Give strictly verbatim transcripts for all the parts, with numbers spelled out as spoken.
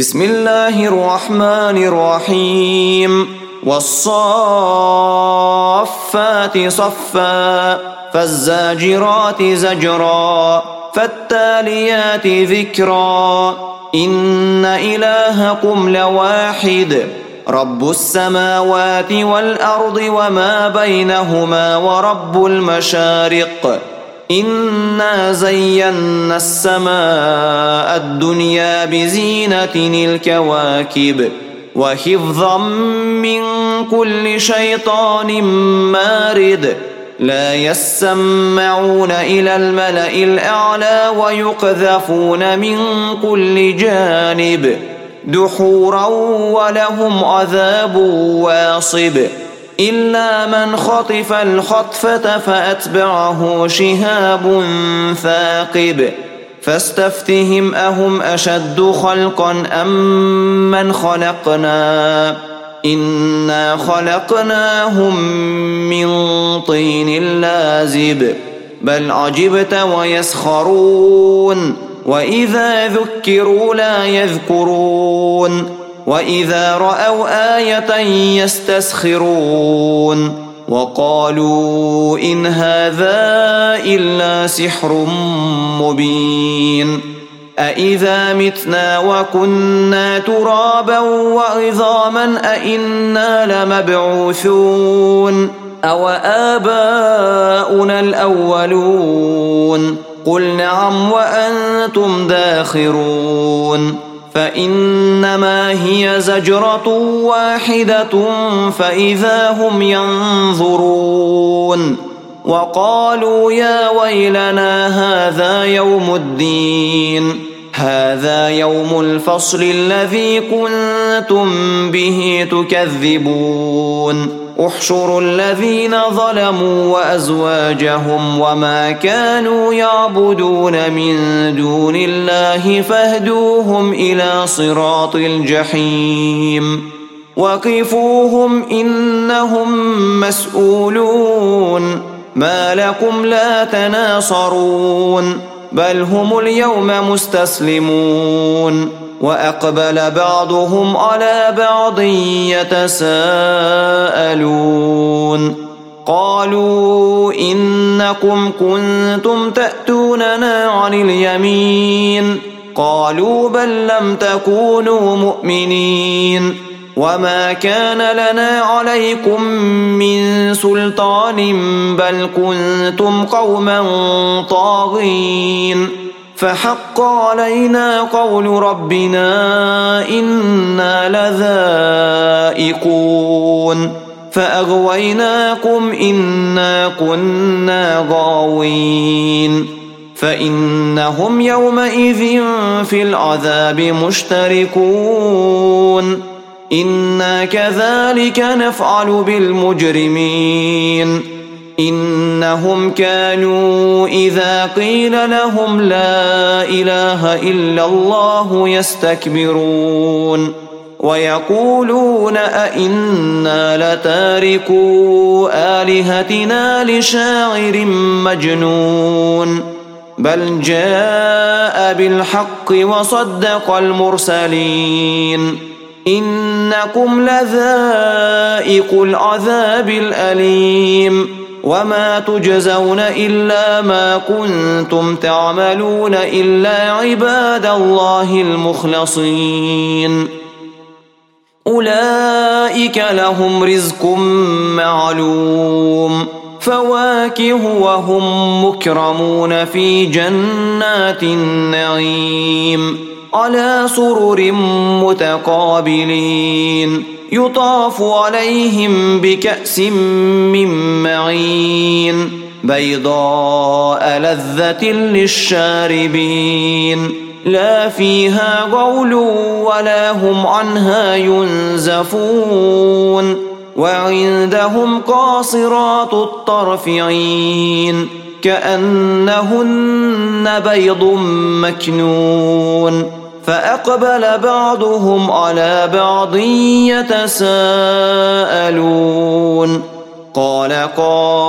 بسم الله الرحمن الرحيم والصافات صفا فالزاجرات زجرا فالتاليات ذكرا إن إلهكم لواحد رب السماوات والأرض وما بينهما ورب المشارق إنا زينا السماء الدنيا بزينة الكواكب وحفظا من كل شيطان مارد لا يسمعون إلى الملأ الأعلى ويقذفون من كل جانب دحورا ولهم عذاب واصب إلا من خطف الخطفة فأتبعه شهاب ثاقب فاستفتهم أهم أشد خلقا أم من خلقنا إنا خلقناهم من طين لازب بل عجبت ويسخرون وإذا ذكروا لا يذكرون وإذا رأوا آية يستسخرون وقالوا إن هذا إلا سحر مبين أإذا متنا وكنا ترابا وعظاما أإنا لمبعوثون أو آباؤنا الأولون قل نعم وأنتم داخرون فإنما هي زجرة واحدة فإذا هم ينظرون وقالوا يا ويلنا هذا يوم الدين هذا يوم الفصل الذي كنتم به تكذبون احشروا الذين ظلموا وأزواجهم وما كانوا يعبدون من دون الله فاهدوهم إلى صراط الجحيم وقفوهم إنهم مسؤولون ما لكم لا تناصرون بل هم اليوم مستسلمون وأقبل بعضهم على بعض يتساءلون قالوا إنكم كنتم تأتوننا عن اليمين قالوا بل لم تكونوا مؤمنين وما كان لنا عليكم من سلطان بل كنتم قوما طاغين فحق علينا قول ربنا إنا لذائقون فأغويناكم إنا كنا غاوين فإنهم يومئذ في العذاب مشتركون إنا كذلك نفعل بالمجرمين إنهم كانوا إذا قيل لهم لا إله إلا الله يستكبرون ويقولون أئنا لتاركو آلهتنا لشاعر مجنون بل جاء بالحق وصدق المرسلين إنكم لذائق العذاب الأليم وما تجزون إلا ما كنتم تعملون إلا عباد الله المخلصين أولئك لهم رزق معلوم فواكه وهم مكرمون في جنات النعيم على سرر متقابلين يطاف عليهم بكأس من معين بيضاء لذة للشاربين لا فيها غول ولا هم عنها ينزفون وعندهم قاصرات الطرف عين كأنهن بيض مكنون فأقبل بعضهم على بعض يتساءلون قال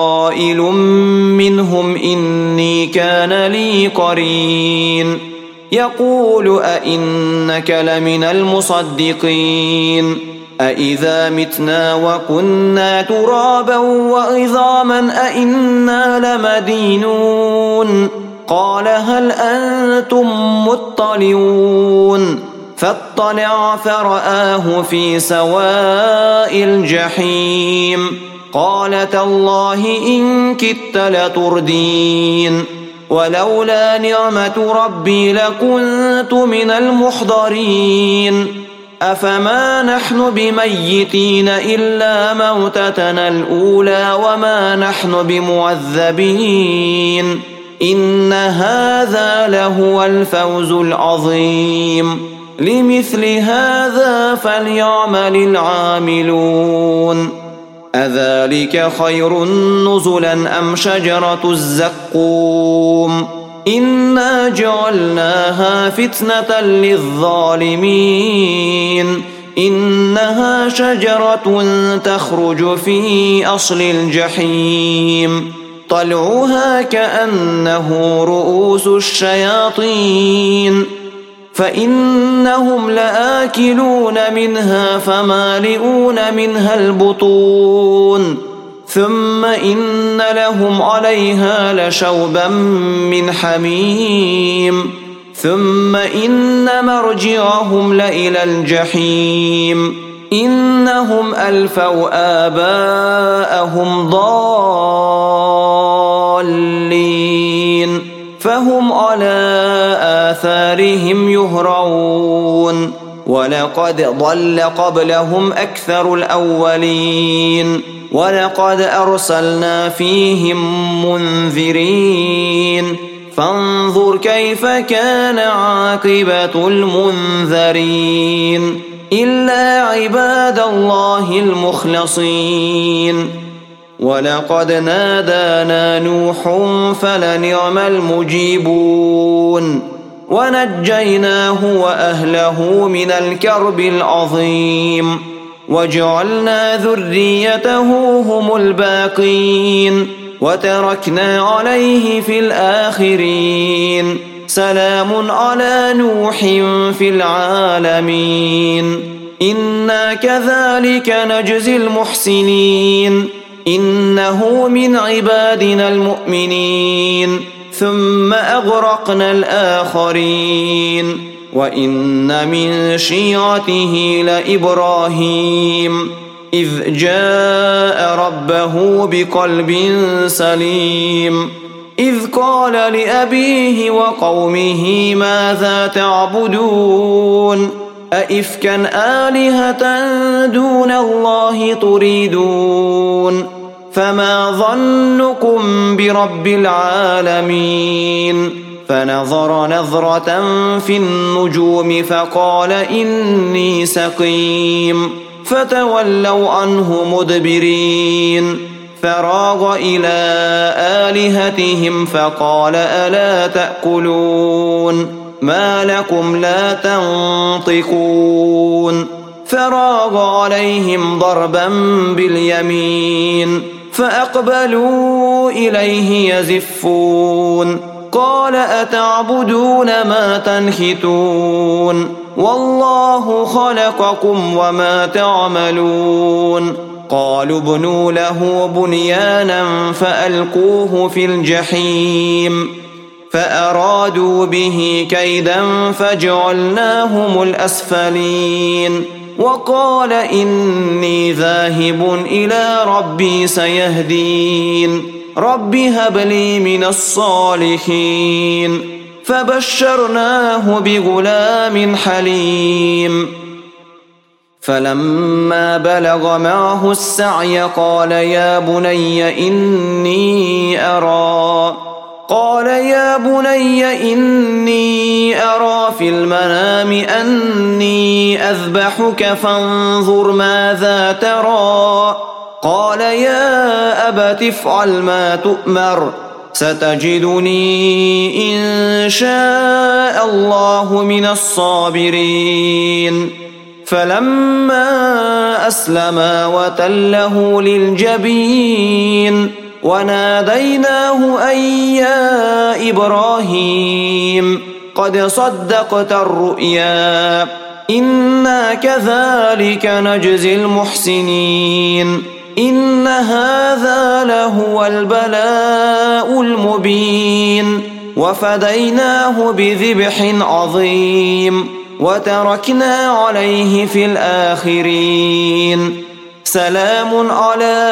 قائل منهم إني كان لي قرين يقول أئنك لمن المصدقين أئذا متنا وكنا ترابا وعظاما أئنا لمدينون قال هل أنتم مطلعون فاطلع فرآه في سواء الجحيم قال تالله إن كدت لتردين ولولا نعمة ربي لكنت من المحضرين أفما نحن بميتين إلا موتتنا الأولى وما نحن بمعذبين إن هذا لهو الفوز العظيم لمثل هذا فليعمل العاملون أذلك خير نزلا أم شجرة الزقوم إنا جعلناها فتنة للظالمين إنها شجرة تخرج في أصل الجحيم طلعها كأنه رؤوس الشياطين فإنهم لآكلون منها فمالئون منها البطون ثم إن لهم عليها لشوبا من حميم ثم إن مرجعهم لإلى الجحيم إنهم ألفوا آباءهم ضالين فهم على آثارهم يهرعون ولقد ضل قبلهم أكثر الأولين ولقد أرسلنا فيهم منذرين فانظر كيف كان عاقبة المنذرين إلا عباد الله المخلصين ولقد نادانا نوح فلنعم المجيبون ونجيناه وأهله من الكرب العظيم وجعلنا ذريته هم الباقين وتركنا عليه في الآخرين سلام على نوح في العالمين إنا كذلك نجزي المحسنين إنه من عبادنا المؤمنين ثم أغرقنا الآخرين وإن من شيعته لإبراهيم إذ جاء ربه بقلب سليم إذ قال لأبيه وقومه ماذا تعبدون أئفكا آلهة دون الله تريدون فما ظنكم برب العالمين فنظر نظرة في النجوم فقال إني سقيم فتولوا عنه مدبرين فراغ إلى آلهتهم فقال ألا تأكلون ما لكم لا تنطقون فراغ عليهم ضربا باليمين فأقبلوا إليه يزفون قال أتعبدون ما تنحتون والله خلقكم وما تعملون قالوا ابنوا له بنيانا فألقوه في الجحيم فأرادوا به كيدا فجعلناهم الأسفلين وقال إني ذاهب إلى ربي سيهدين رب هب لي من الصالحين فبشرناه بغلام حليم فلما بلغ معه السعي قال يا بني إني أرى قال يا بني إني أرى في المنام أني أذبحك فانظر ماذا ترى قال يا أبت افعل ما تؤمر ستجدني إن شاء الله من الصابرين فلما أسلما وتله للجبين وناديناه أن يا إبراهيم قد صدقت الرؤيا إنا كذلك نجزي المحسنين إن هذا لهو البلاء المبين وفديناه بذبح عظيم وتركنا عليه في الآخرين سلام على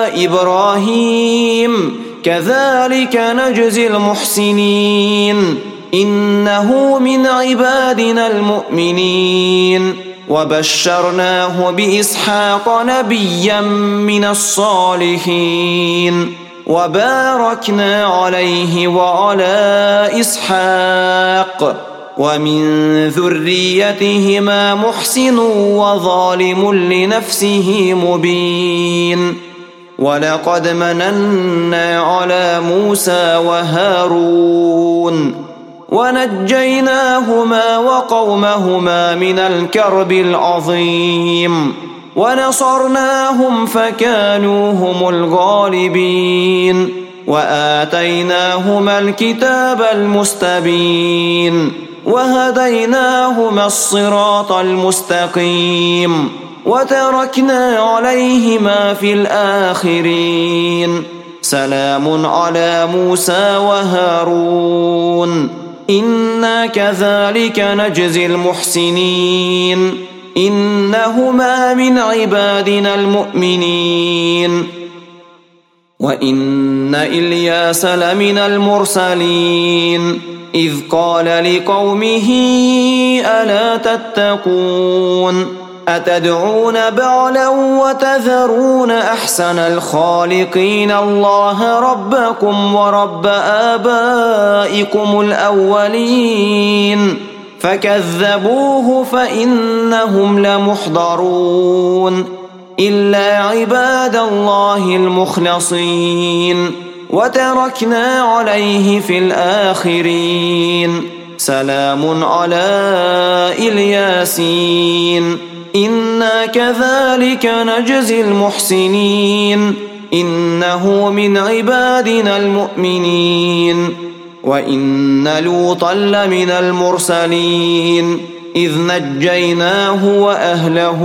إبراهيم كذلك نجزي المحسنين إنه من عبادنا المؤمنين وبشرناه بإسحاق نبيا من الصالحين وباركنا عليه وعلى إسحاق ومن ذريتهما محسن وظالم لنفسه مبين ولقد مننا على موسى وهارون ونجيناهما وقومهما من الكرب العظيم ونصرناهم فكانوا هم الغالبين وآتيناهما الكتاب المستبين وهديناهما الصراط المستقيم وتركنا عليهما في الآخرين سلام على موسى وهارون إنا كذلك نجزي المحسنين إنهما من عبادنا المؤمنين وإن إلياس لمن المرسلين إذ قال لقومه ألا تتقون أتدعون بعلا وتذرون أحسن الخالقين الله ربكم ورب آبائكم الأولين فكذبوه فإنهم لمحضرون إلا عباد الله المخلصين وتركنا عليه في الآخرين سلام على الياسين إنا كذلك نجزي المحسنين إنه من عبادنا المؤمنين وإن لوطا لمن المرسلين إذ نجيناه وأهله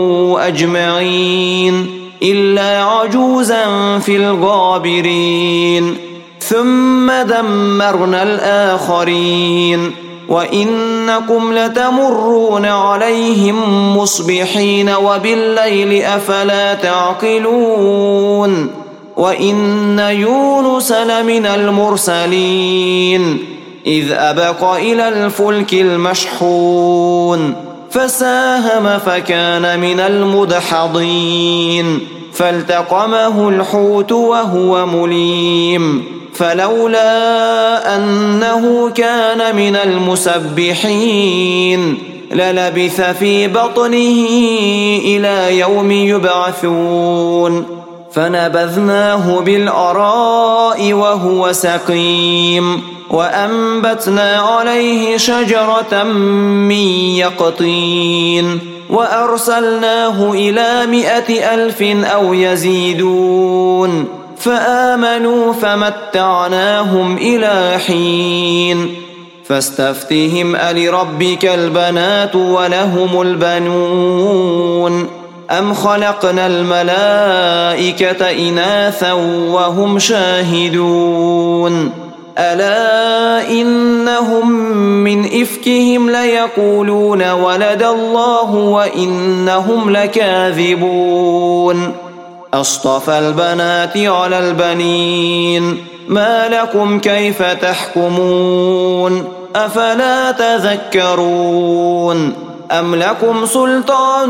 أجمعين إلا عجوزا في الغابرين ثم دمرنا الآخرين وإنكم لتمرون عليهم مصبحين وبالليل أفلا تعقلون وإن يونس لمن المرسلين إذ أبق إلى الفلك المشحون فساهم فكان من المدحضين فالتقمه الحوت وهو مليم فلولا أنه كان من المسبحين للبث في بطنه إلى يوم يبعثون فنبذناه بالأراء وهو سقيم وأنبتنا عليه شجرة من يقطين وأرسلناه إلى مائة ألف أو يزيدون فآمنوا فمتعناهم إلى حين فاستفتهم ألربك البنات ولهم البنون أم خلقنا الملائكة إناثا وهم شاهدون ألا إنهم من إفكهم ليقولون ولد الله وإنهم لكاذبون أصطفى البنات على البنين ما لكم كيف تحكمون أفلا تذكرون أم لكم سلطان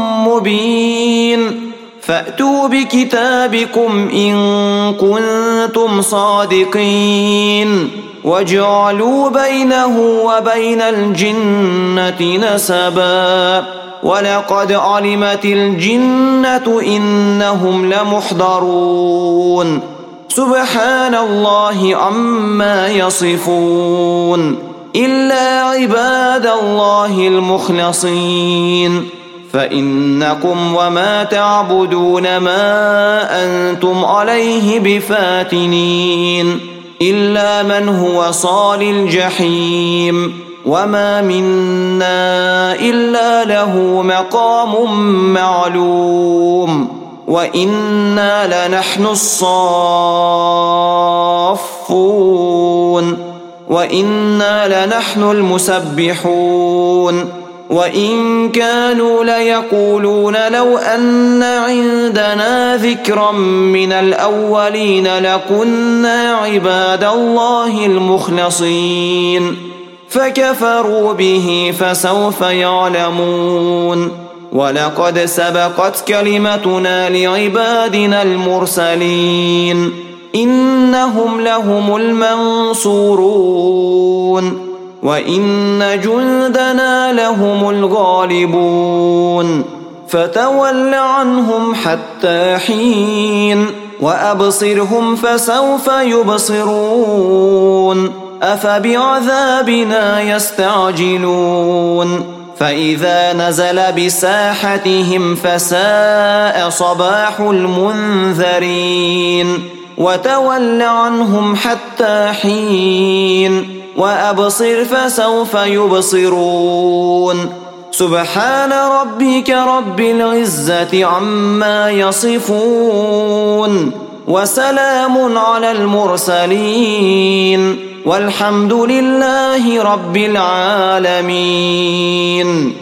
مبين فأتوا بكتابكم إن كنتم صادقين وجعلوا بينه وبين الجنة نسبا ولقد علمت الجنة إنهم لمحضرون سبحان الله عما يصفون إلا عباد الله المخلصين فإنكم وما تعبدون ما أنتم عليه بفاتنين إلا من هو صال الجحيم وما منا إلا له مقام معلوم وإنا لنحن الصافون وإنا لنحن المسبحون وإن كانوا ليقولون لو أن عندنا ذكرا من الأولين لكنا عباد الله المخلصين فكفروا به فسوف يعلمون ولقد سبقت كلمتنا لعبادنا المرسلين إنهم لهم المنصورون وإن جندنا لهم الغالبون فتول عنهم حتى حين وأبصرهم فسوف يبصرون أفبعذابنا يستعجلون فإذا نزل بساحتهم فساء صباح المنذرين وتول عنهم حتى حين وأبصر فسوف يبصرون سبحان ربك رب العزة عما يصفون وسلام على المرسلين والحمد لله رب العالمين.